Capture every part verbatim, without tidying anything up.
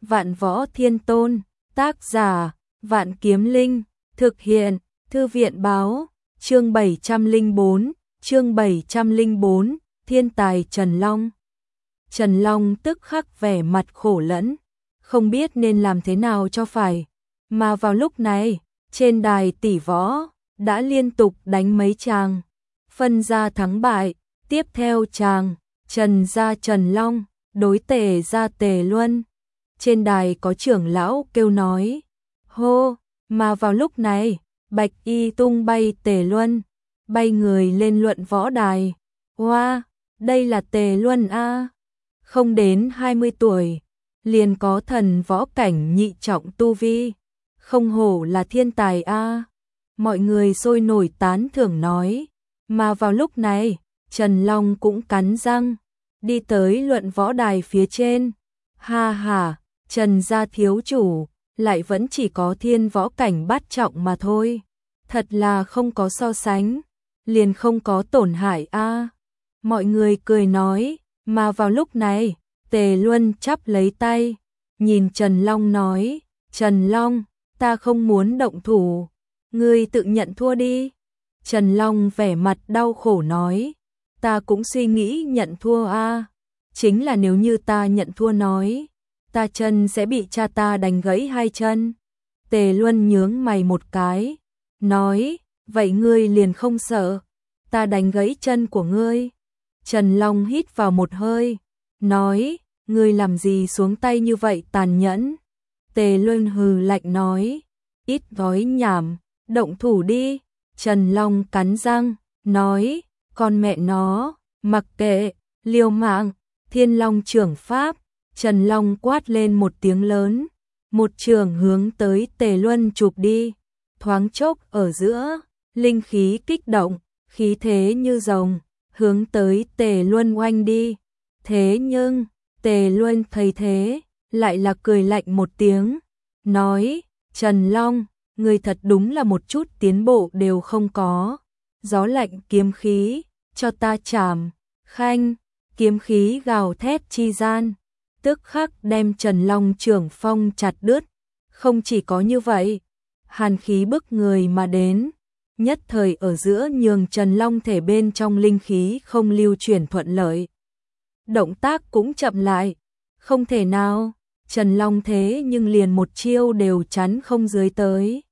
Vạn Võ Thiên Tôn, tác giả, Vạn Kiếm Linh, thực hiện, Thư viện báo, chương bảy trăm lẻ bốn, chương bảy trăm lẻ bốn, thiên tài Trần Long. Trần Long tức khắc vẻ mặt khổ lẫn, không biết nên làm thế nào cho phải, mà vào lúc này, trên đài tỷ võ, đã liên tục đánh mấy tràng, phân ra thắng bại, tiếp theo tràng, Trần gia Trần Long, đối Tề gia Tề Luân. Trên đài có trưởng lão kêu nói, hô, mà vào lúc này, bạch y tung bay Tề Luân, bay người lên luận võ đài. Wow, đây là Tề Luân a, không đến hai mươi tuổi, liền có thần võ cảnh nhị trọng tu vi, không hổ là thiên tài a. Mọi người sôi nổi tán thưởng nói, mà vào lúc này, Trần Long cũng cắn răng, đi tới luận võ đài phía trên. Ha ha, Trần gia thiếu chủ, lại vẫn chỉ có thiên võ cảnh bát trọng mà thôi. Thật là không có so sánh, liền không có tổn hại a. Mọi người cười nói, mà vào lúc này, Tề Luân chắp lấy tay, nhìn Trần Long nói, Trần Long, ta không muốn động thủ, ngươi tự nhận thua đi. Trần Long vẻ mặt đau khổ nói, ta cũng suy nghĩ nhận thua a, chính là nếu như ta nhận thua nói, ta chân sẽ bị cha ta đánh gãy hai chân. Tề Luân nhướng mày một cái, nói, vậy ngươi liền không sợ, ta đánh gãy chân của ngươi. Trần Long hít vào một hơi, nói, ngươi làm gì xuống tay như vậy tàn nhẫn. Tề Luân hừ lạnh nói, ít nói nhảm, động thủ đi. Trần Long cắn răng, nói, con mẹ nó, mặc kệ, liều mạng. Thiên Long trưởng pháp, Trần Long quát lên một tiếng lớn, một trường hướng tới Tề Luân chụp đi. Thoáng chốc ở giữa, linh khí kích động, khí thế như rồng, hướng tới Tề Luân oanh đi. Thế nhưng, Tề Luân thấy thế, lại là cười lạnh một tiếng, nói, Trần Long, người thật đúng là một chút tiến bộ đều không có. Gió lạnh kiếm khí, cho ta chảm. Khanh, kiếm khí gào thét chi gian, tức khắc đem Trần Long trưởng phong chặt đứt. Không chỉ có như vậy, hàn khí bức người mà đến, nhất thời ở giữa nhường Trần Long thể bên trong linh khí không lưu chuyển thuận lợi. Động tác cũng chậm lại, không thể nào, Trần Long thế nhưng liền một chiêu đều chắn không dưới tới.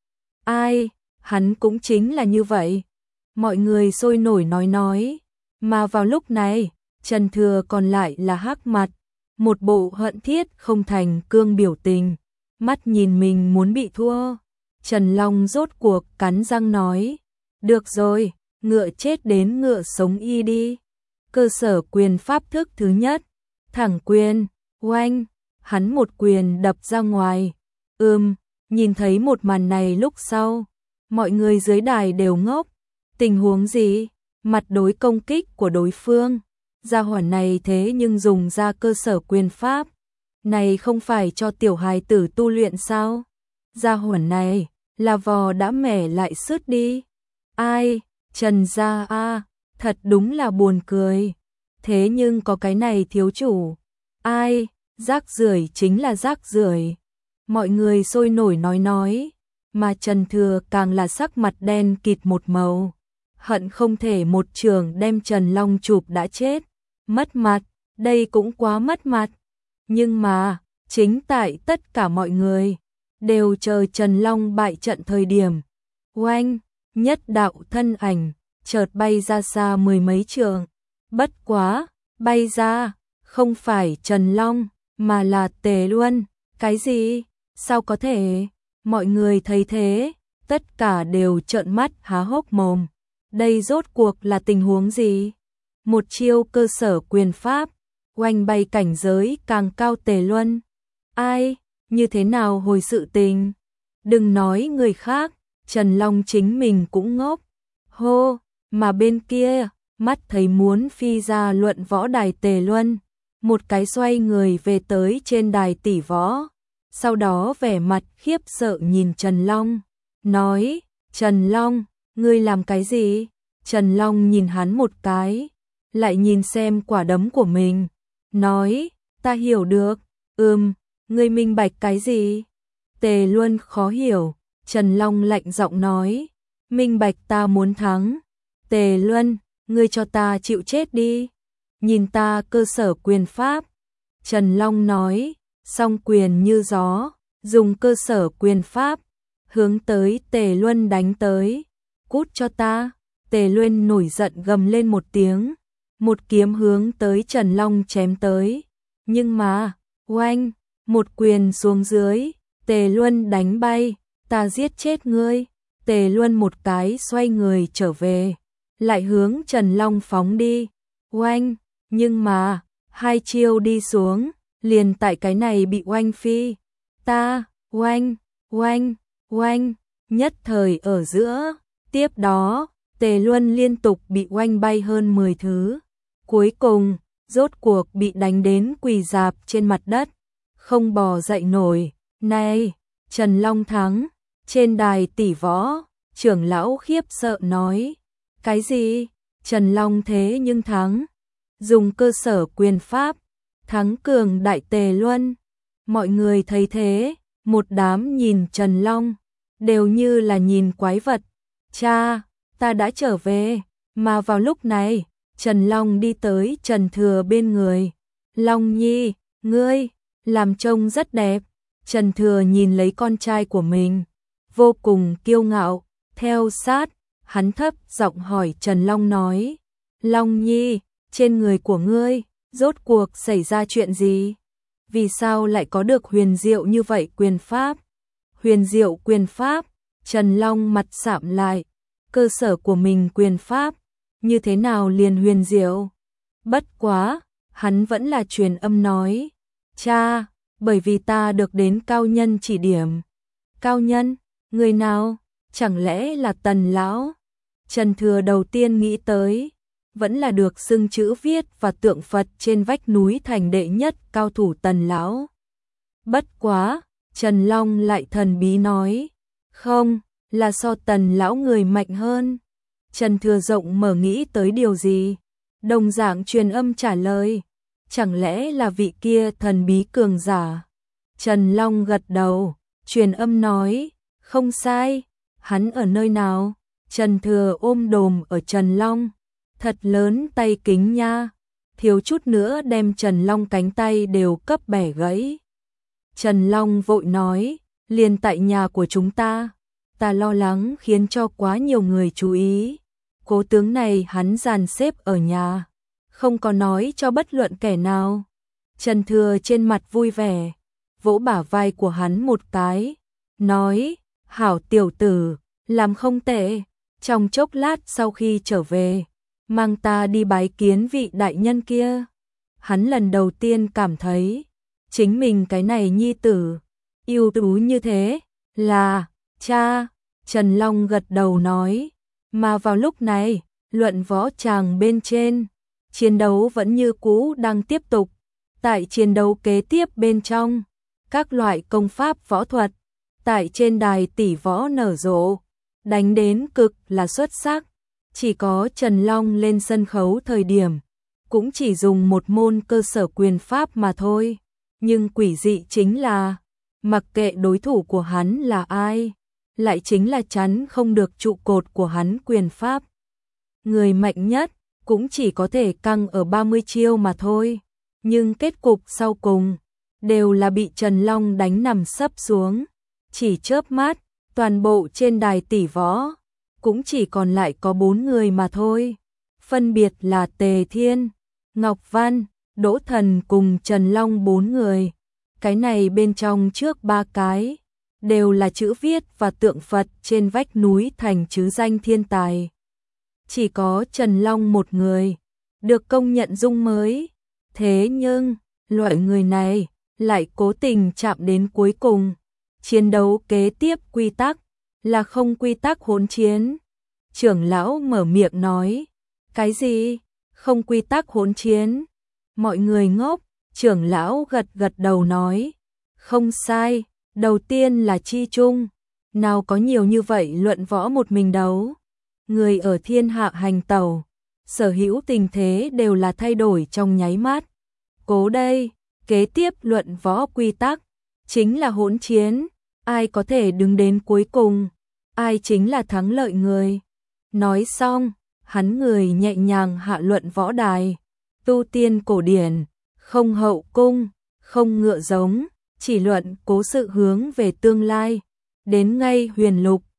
Ai, hắn cũng chính là như vậy. Mọi người sôi nổi nói nói, mà vào lúc này, Trần Thừa còn lại là hắc mặt, một bộ hận thiết không thành cương biểu tình, mắt nhìn mình muốn bị thua. Trần Long rốt cuộc cắn răng nói, được rồi, ngựa chết đến ngựa sống y đi. Cơ sở quyền pháp thức thứ nhất, thẳng quyền, oanh, hắn một quyền đập ra ngoài. Ừm, nhìn thấy một màn này lúc sau, mọi người dưới đài đều ngốc. Tình huống gì? Mặt đối công kích của đối phương, gia hỏa này thế nhưng dùng ra cơ sở quyền pháp, này không phải cho tiểu hài tử tu luyện sao? Gia hỏa này là vò đã mẻ lại sứt đi. Ai, Trần gia a, thật đúng là buồn cười. Thế nhưng có cái này thiếu chủ. Ai, rác rưởi chính là rác rưởi. Mọi người sôi nổi nói nói, mà Trần Thừa càng là sắc mặt đen kịt một màu, hận không thể một trường đem Trần Long chụp đã chết. Mất mặt, đây cũng quá mất mặt. Nhưng mà, chính tại tất cả mọi người đều chờ Trần Long bại trận thời điểm, oanh, nhất đạo thân ảnh chợt bay ra xa mười mấy trường. Bất quá, bay ra không phải Trần Long mà là Tề Luân. Cái gì? Sao có thể? Mọi người thấy thế, tất cả đều trợn mắt há hốc mồm. Đây rốt cuộc là tình huống gì? Một chiêu cơ sở quyền pháp, oanh bay cảnh giới càng cao Tề Luân. Ai, như thế nào hồi sự tình? Đừng nói người khác, Trần Long chính mình cũng ngốc. Hô, mà bên kia, mắt thấy muốn phi ra luận võ đài Tề Luân, một cái xoay người về tới trên đài tỷ võ. Sau đó vẻ mặt khiếp sợ nhìn Trần Long, nói, Trần Long, ngươi làm cái gì? Trần Long nhìn hắn một cái, lại nhìn xem quả đấm của mình, nói, ta hiểu được, ừm, Ngươi minh bạch cái gì? Tề Luân khó hiểu, Trần Long lạnh giọng nói, minh bạch ta muốn thắng. Tề Luân, ngươi cho ta chịu chết đi. Nhìn ta cơ sở quyền pháp. Trần Long nói, song quyền như gió, dùng cơ sở quyền pháp, hướng tới Tề Luân đánh tới. Cút cho ta. Tề Luân nổi giận gầm lên một tiếng, một kiếm hướng tới Trần Long chém tới. Nhưng mà, oanh, một quyền xuống dưới, Tề Luân đánh bay, ta giết chết ngươi. Tề Luân một cái xoay người trở về, lại hướng Trần Long phóng đi. Oanh, nhưng mà, hai chiêu đi xuống, liền tại cái này bị oanh phi. Ta, oanh, oanh, oanh, nhất thời ở giữa, tiếp đó, Tề Luân liên tục bị oanh bay hơn mười thứ. Cuối cùng, rốt cuộc bị đánh đến quỳ rạp trên mặt đất, không bò dậy nổi. Này, Trần Long thắng. Trên đài tỷ võ, trưởng lão khiếp sợ nói, cái gì? Trần Long thế nhưng thắng, dùng cơ sở quyền pháp, thắng cường đại Tề Luân. Mọi người thấy thế, một đám nhìn Trần Long, đều như là nhìn quái vật. Cha, ta đã trở về. Mà vào lúc này, Trần Long đi tới Trần Thừa bên người. Long Nhi, ngươi, làm trông rất đẹp. Trần Thừa nhìn lấy con trai của mình, vô cùng kiêu ngạo, theo sát, hắn thấp giọng hỏi Trần Long nói, Long Nhi, trên người của ngươi, rốt cuộc xảy ra chuyện gì? Vì sao lại có được huyền diệu như vậy quyền pháp? Huyền diệu quyền pháp, Trần Long mặt sạm lại, cơ sở của mình quyền pháp, như thế nào liền huyền diệu? Bất quá, hắn vẫn là truyền âm nói, cha, bởi vì ta được đến cao nhân chỉ điểm. Cao nhân? Người nào? Chẳng lẽ là Tần lão? Trần Thừa đầu tiên nghĩ tới, vẫn là được xưng chữ viết và tượng Phật trên vách núi thành đệ nhất cao thủ Tần lão. Bất quá, Trần Long lại thần bí nói, không, là so Tần lão người mạnh hơn. Trần Thừa rộng mở nghĩ tới điều gì, đồng dạng truyền âm trả lời, chẳng lẽ là vị kia thần bí cường giả? Trần Long gật đầu, truyền âm nói, không sai, hắn ở nơi nào? Trần Thừa ôm đồm ở Trần Long, thật lớn tay kính nha, thiếu chút nữa đem Trần Long cánh tay đều cấp bẻ gãy. Trần Long vội nói, liền tại nhà của chúng ta, ta lo lắng khiến cho quá nhiều người chú ý. Cố tướng này hắn dàn xếp ở nhà, không có nói cho bất luận kẻ nào. Trần Thừa trên mặt vui vẻ, vỗ bả vai của hắn một cái, nói, hảo tiểu tử, làm không tệ, trong chốc lát sau khi trở về, mang ta đi bái kiến vị đại nhân kia. Hắn lần đầu tiên cảm thấy, chính mình cái này nhi tử, ưu tú như thế, là, cha. Trần Long gật đầu nói, mà vào lúc này, luận võ tràng bên trên, chiến đấu vẫn như cũ đang tiếp tục. Tại chiến đấu kế tiếp bên trong, các loại công pháp võ thuật, tại trên đài tỷ võ nở rộ, đánh đến cực là xuất sắc. Chỉ có Trần Long lên sân khấu thời điểm, cũng chỉ dùng một môn cơ sở quyền pháp mà thôi. Nhưng quỷ dị chính là, mặc kệ đối thủ của hắn là ai, lại chính là chắn không được trụ cột của hắn quyền pháp. Người mạnh nhất cũng chỉ có thể căng ở ba mươi chiêu mà thôi. Nhưng kết cục sau cùng, đều là bị Trần Long đánh nằm sấp xuống. Chỉ chớp mắt, toàn bộ trên đài tỷ võ, cũng chỉ còn lại có bốn người mà thôi. Phân biệt là Tề Thiên, Ngọc Văn, Đỗ Thần cùng Trần Long bốn người. Cái này bên trong trước ba cái, đều là chữ viết và tượng Phật trên vách núi thành chứ danh thiên tài. Chỉ có Trần Long một người, được công nhận dung mới. Thế nhưng, loại người này, lại cố tình chạm đến cuối cùng. Chiến đấu kế tiếp quy tắc, là không quy tắc hỗn chiến. Trưởng lão mở miệng nói, cái gì? Không quy tắc hỗn chiến? Mọi người ngốc, trưởng lão gật gật đầu nói, không sai, đầu tiên là chi chung, nào có nhiều như vậy luận võ một mình đấu. Người ở thiên hạ hành tẩu, sở hữu tình thế đều là thay đổi trong nháy mắt. Cố đây, kế tiếp luận võ quy tắc, chính là hỗn chiến, ai có thể đứng đến cuối cùng, ai chính là thắng lợi người. Nói xong, hắn người nhẹ nhàng hạ luận võ đài, tu tiên cổ điển, không hậu cung, không ngựa giống, chỉ luận cố sự hướng về tương lai, đến ngay huyền lục,